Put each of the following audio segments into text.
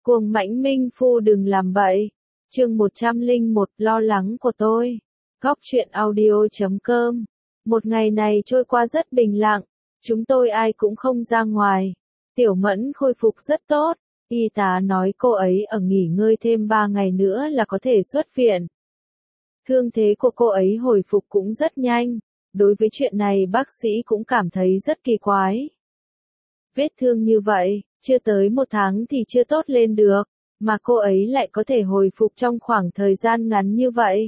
Cuồng mãnh minh phu đừng làm bậy. Chương 101 lo lắng của tôi. Góc truyện audio.com. Một ngày này trôi qua rất bình lặng, chúng tôi ai cũng không ra ngoài. Tiểu Mẫn khôi phục rất tốt, y tá nói cô ấy ở nghỉ ngơi thêm 3 ngày nữa là có thể xuất viện. Thương thế của cô ấy hồi phục cũng rất nhanh, đối với chuyện này bác sĩ cũng cảm thấy rất kỳ quái. Vết thương như vậy, chưa tới 1 tháng thì chưa tốt lên được, mà cô ấy lại có thể hồi phục trong khoảng thời gian ngắn như vậy.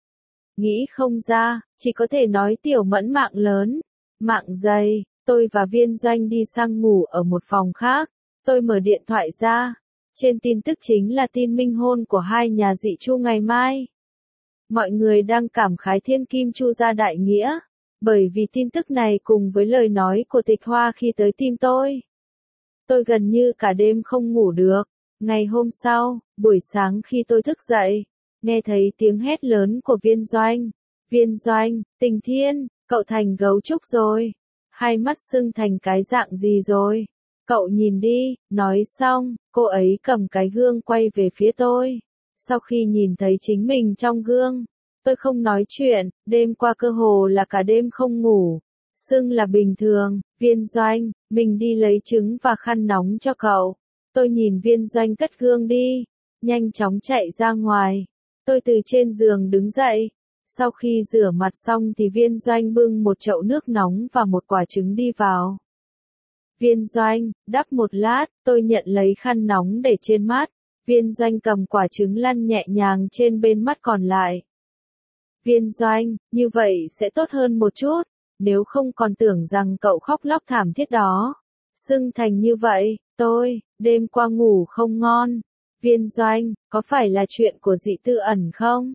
Nghĩ không ra, chỉ có thể nói Tiểu Mẫn mạng lớn, mạng dày. Tôi và Viên Doanh đi sang ngủ ở một phòng khác, tôi mở điện thoại ra. Trên tin tức chính là tin minh hôn của hai nhà dị Chu ngày mai. Mọi người đang cảm khái thiên kim Chu gia đại nghĩa, bởi vì tin tức này cùng với lời nói của Tịch Hoa khi tới tìm tôi. Tôi gần như cả đêm không ngủ được. Ngày hôm sau, buổi sáng khi tôi thức dậy, nghe thấy tiếng hét lớn của Viên Doanh. Viên Doanh, Tình Thiên, cậu thành gấu trúc rồi. Hai mắt sưng thành cái dạng gì rồi? Cậu nhìn đi, nói xong, cô ấy cầm cái gương quay về phía tôi. Sau khi nhìn thấy chính mình trong gương, tôi không nói chuyện, đêm qua cơ hồ là cả đêm không ngủ. Sưng là bình thường, Viên Doanh, mình đi lấy trứng và khăn nóng cho cậu. Tôi nhìn Viên Doanh cất gương đi, nhanh chóng chạy ra ngoài. Tôi từ trên giường đứng dậy. Sau khi rửa mặt xong thì Viên Doanh bưng một chậu nước nóng và một quả trứng đi vào. Viên Doanh, đắp một lát, tôi nhận lấy khăn nóng để trên mắt. Viên Doanh cầm quả trứng lăn nhẹ nhàng trên bên mắt còn lại. Viên Doanh, như vậy sẽ tốt hơn một chút, nếu không còn tưởng rằng cậu khóc lóc thảm thiết đó. Sưng thành như vậy, đêm qua ngủ không ngon. Viên Doanh, có phải là chuyện của dị Tư Ẩn không?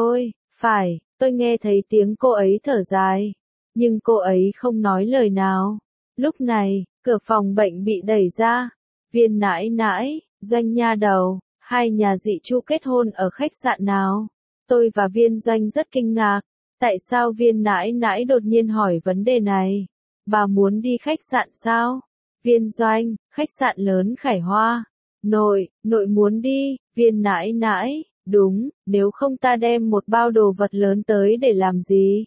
Phải, tôi nghe thấy tiếng cô ấy thở dài, nhưng cô ấy không nói lời nào. Lúc này, cửa phòng bệnh bị đẩy ra. Viên nãi nãi, Doanh nha đầu, hai nhà dị Chu kết hôn ở khách sạn nào? Tôi và Viên Doanh rất kinh ngạc. Tại sao Viên nãi nãi đột nhiên hỏi vấn đề này? Bà muốn đi khách sạn sao? Viên Doanh, khách sạn lớn Khải Hoa. Nội muốn đi. Viên nãi nãi, đúng, nếu không ta đem một bao đồ vật lớn tới để làm gì?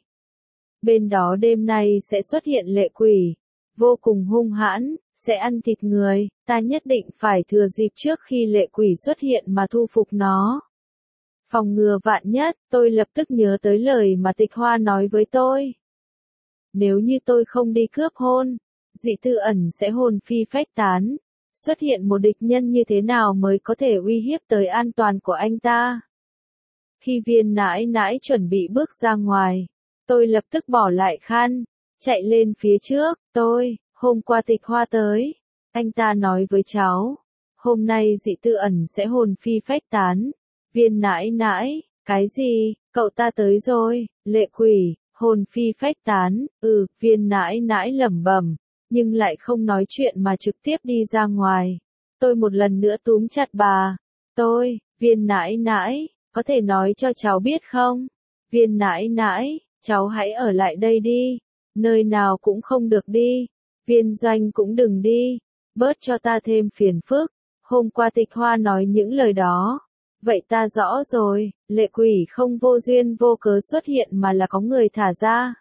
Bên đó đêm nay sẽ xuất hiện lệ quỷ, vô cùng hung hãn, sẽ ăn thịt người, ta nhất định phải thừa dịp trước khi lệ quỷ xuất hiện mà thu phục nó. Phòng ngừa vạn nhất, tôi lập tức nhớ tới lời mà Tịch Hoa nói với tôi. Nếu như tôi không đi cướp hôn, dị Tư Ẩn sẽ hồn phi phách tán. Xuất hiện một địch nhân như thế nào mới có thể uy hiếp tới an toàn của anh ta? Khi Viên nãi nãi chuẩn bị bước ra ngoài, tôi lập tức bỏ lại khăn, chạy lên phía trước. Hôm qua Tịch Hoa tới, anh ta nói với cháu, hôm nay dị Tư Ẩn sẽ hồn phi phách tán. Viên nãi nãi, cái gì, cậu ta tới rồi, lệ quỷ, hồn phi phách tán, Viên nãi nãi lẩm bẩm, nhưng lại không nói chuyện mà trực tiếp đi ra ngoài. Tôi một lần nữa túm chặt bà. Viên nãi nãi, có thể nói cho cháu biết không? Viên nãi nãi, cháu hãy ở lại đây đi, nơi nào cũng không được đi. Viên Doanh cũng đừng đi, bớt cho ta thêm phiền phức. Hôm qua Tịch Hoa nói những lời đó. Vậy ta rõ rồi, lệ quỷ không vô duyên vô cớ xuất hiện mà là có người thả ra.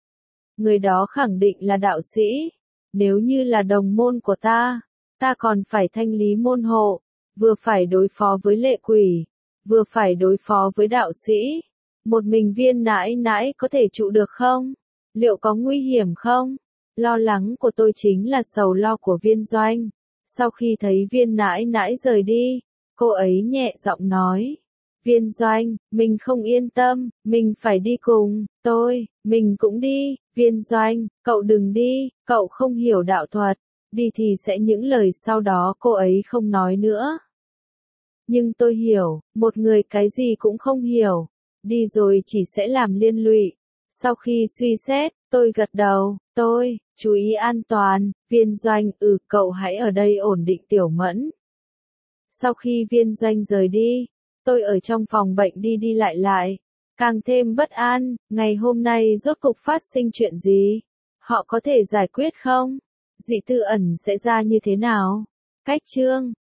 Người đó khẳng định là đạo sĩ. Nếu như là đồng môn của ta còn phải thanh lý môn hộ, vừa phải đối phó với lệ quỷ, vừa phải đối phó với đạo sĩ. Một mình Viên nãi nãi có thể trụ được không? Liệu có nguy hiểm không? Lo lắng của tôi chính là sầu lo của Viên Doanh. Sau khi thấy Viên nãi nãi rời đi, cô ấy nhẹ giọng nói. Viên Doanh, mình không yên tâm, mình phải đi cùng. Mình cũng đi. Viên Doanh, cậu đừng đi, cậu không hiểu đạo thuật. Đi thì sẽ những lời sau đó cô ấy không nói nữa. Nhưng tôi hiểu, một người cái gì cũng không hiểu. Đi rồi chỉ sẽ làm liên lụy. Sau khi suy xét, tôi gật đầu. Chú ý an toàn. Viên Doanh, cậu hãy ở đây ổn định Tiểu Mẫn. Sau khi Viên Doanh rời đi, tôi ở trong phòng bệnh đi đi lại, càng thêm bất an. Ngày hôm nay rốt cục phát sinh chuyện gì? Họ có thể giải quyết không? Dị Tư Ẩn sẽ ra như thế nào? Cách chương